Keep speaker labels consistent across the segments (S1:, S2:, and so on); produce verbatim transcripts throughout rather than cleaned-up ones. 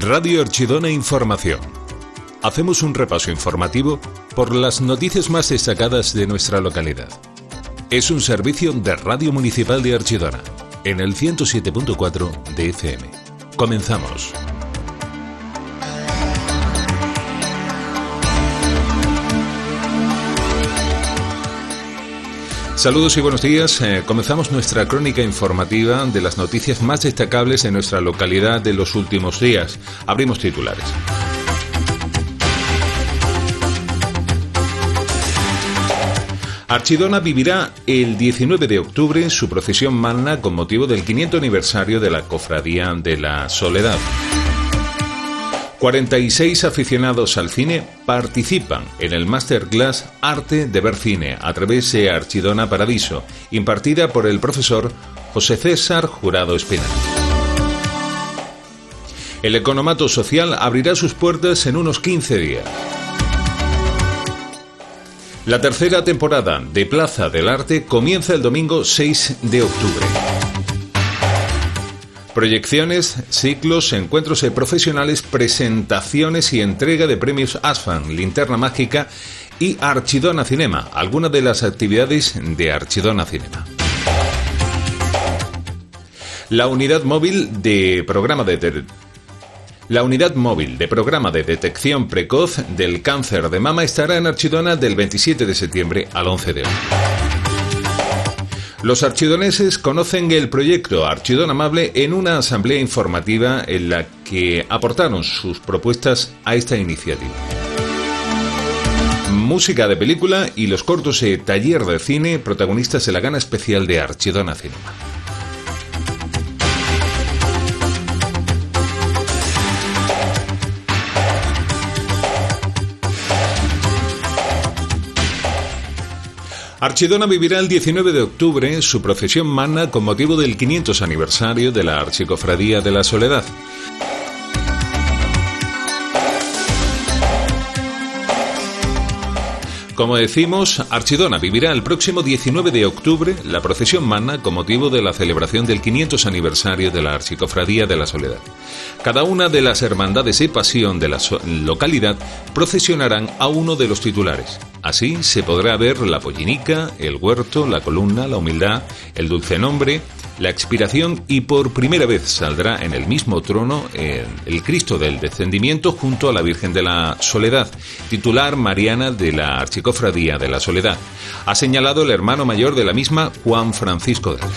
S1: Radio Archidona Información. Hacemos un repaso informativo por las noticias más destacadas de nuestra localidad. Es un servicio de Radio Municipal de Archidona, en el ciento siete punto cuatro de F M. Comenzamos. Saludos y buenos días. Eh, comenzamos nuestra crónica informativa de las noticias más destacables de nuestra localidad de los últimos días. Abrimos titulares. Archidona vivirá el diecinueve de octubre su procesión magna con motivo del quinto aniversario de la Cofradía de la Soledad. cuarenta y seis aficionados al cine participan en el Masterclass Arte de Ver Cine a través de Archidona Paradiso, impartida por el profesor José César Jurado Espinal. El Economato Social abrirá sus puertas en unos quince días. La tercera temporada de Plaza del Arte comienza el domingo seis de octubre. Proyecciones, ciclos, encuentros de profesionales, presentaciones y entrega de premios ASFAN, Linterna Mágica y Archidona Cinema, algunas de las actividades de Archidona Cinema. La unidad móvil de programa de La unidad móvil de programa de detección precoz del cáncer de mama estará en Archidona del veintisiete de septiembre al once de octubre. Los archidoneses conocen el proyecto Archidona Amable en una asamblea informativa en la que aportaron sus propuestas a esta iniciativa. Música de película y los cortos de taller de cine, protagonistas de la gana especial de Archidona Cinema. Archidona vivirá el diecinueve de octubre su procesión magna con motivo del quinto aniversario de la Archicofradía de la Soledad. Como decimos, Archidona vivirá el próximo diecinueve de octubre la procesión magna con motivo de la celebración del quinto aniversario de la Archicofradía de la Soledad. Cada una de las hermandades de pasión de la so- localidad procesionarán a uno de los titulares. Así se podrá ver la pollinica, el huerto, la columna, la humildad, el dulce nombre, la expiración y por primera vez saldrá en el mismo trono el Cristo del Descendimiento junto a la Virgen de la Soledad, titular mariana de la Archicofradía de la Soledad, ha señalado el hermano mayor de la misma, Juan Francisco Delgado.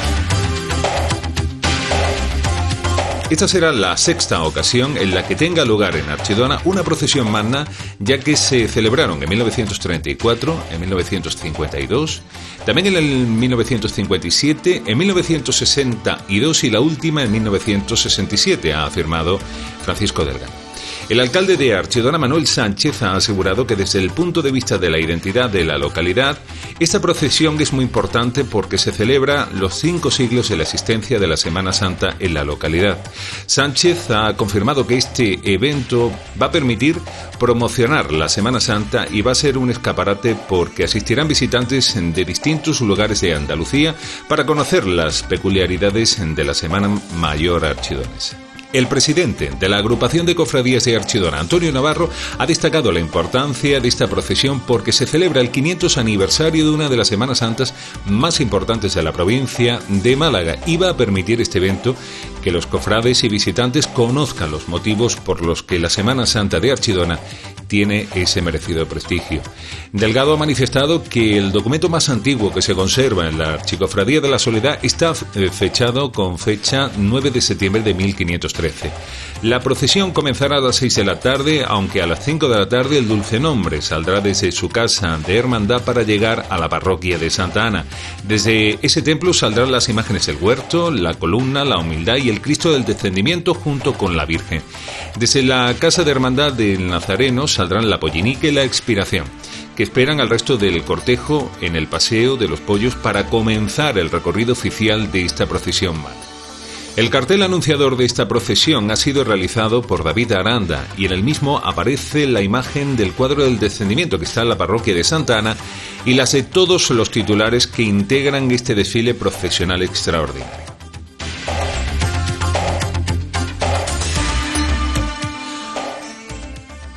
S1: Esta será la sexta ocasión en la que tenga lugar en Archidona una procesión magna, ya que se celebraron en mil novecientos treinta y cuatro, en mil novecientos cincuenta y dos, también en el mil novecientos cincuenta y siete, en mil novecientos sesenta y dos y la última en mil novecientos sesenta y siete, ha afirmado Francisco Delgado. El alcalde de Archidona, Manuel Sánchez, ha asegurado que desde el punto de vista de la identidad de la localidad, esta procesión es muy importante porque se celebra los cinco siglos de la existencia de la Semana Santa en la localidad. Sánchez ha confirmado que este evento va a permitir promocionar la Semana Santa y va a ser un escaparate porque asistirán visitantes de distintos lugares de Andalucía para conocer las peculiaridades de la Semana Mayor archidonesa. El presidente de la agrupación de cofradías de Archidona, Antonio Navarro, ha destacado la importancia de esta procesión porque se celebra el quinto aniversario de una de las Semanas Santas más importantes de la provincia de Málaga y va a permitir este evento que los cofrades y visitantes conozcan los motivos por los que la Semana Santa de Archidona tiene ese merecido prestigio. Delgado ha manifestado que el documento más antiguo que se conserva en la Archicofradía de la Soledad está fechado con fecha nueve de septiembre de mil quinientos trece. La procesión comenzará a las seis de la tarde, aunque a las cinco de la tarde el dulce nombre saldrá desde su casa de hermandad para llegar a la parroquia de Santa Ana. Desde ese templo saldrán las imágenes del huerto, la columna, la humildad y el Cristo del Descendimiento junto con la Virgen. Desde la casa de hermandad del Nazareno saldrán la pollinica y la expiración, que esperan al resto del cortejo en el Paseo de los Pollos para comenzar el recorrido oficial de esta procesión magna. El cartel anunciador de esta procesión ha sido realizado por David Aranda y en el mismo aparece la imagen del cuadro del Descendimiento que está en la parroquia de Santa Ana y las de todos los titulares que integran este desfile procesional extraordinario.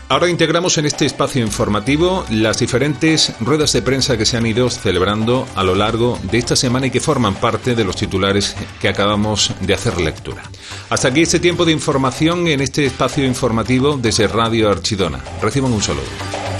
S1: Ahora integramos en este espacio informativo las diferentes ruedas de prensa que se han ido celebrando a lo largo de esta semana y que forman parte de los titulares que acabamos de hacer lectura. Hasta aquí este tiempo de información en este espacio informativo desde Radio Archidona. Reciban un saludo.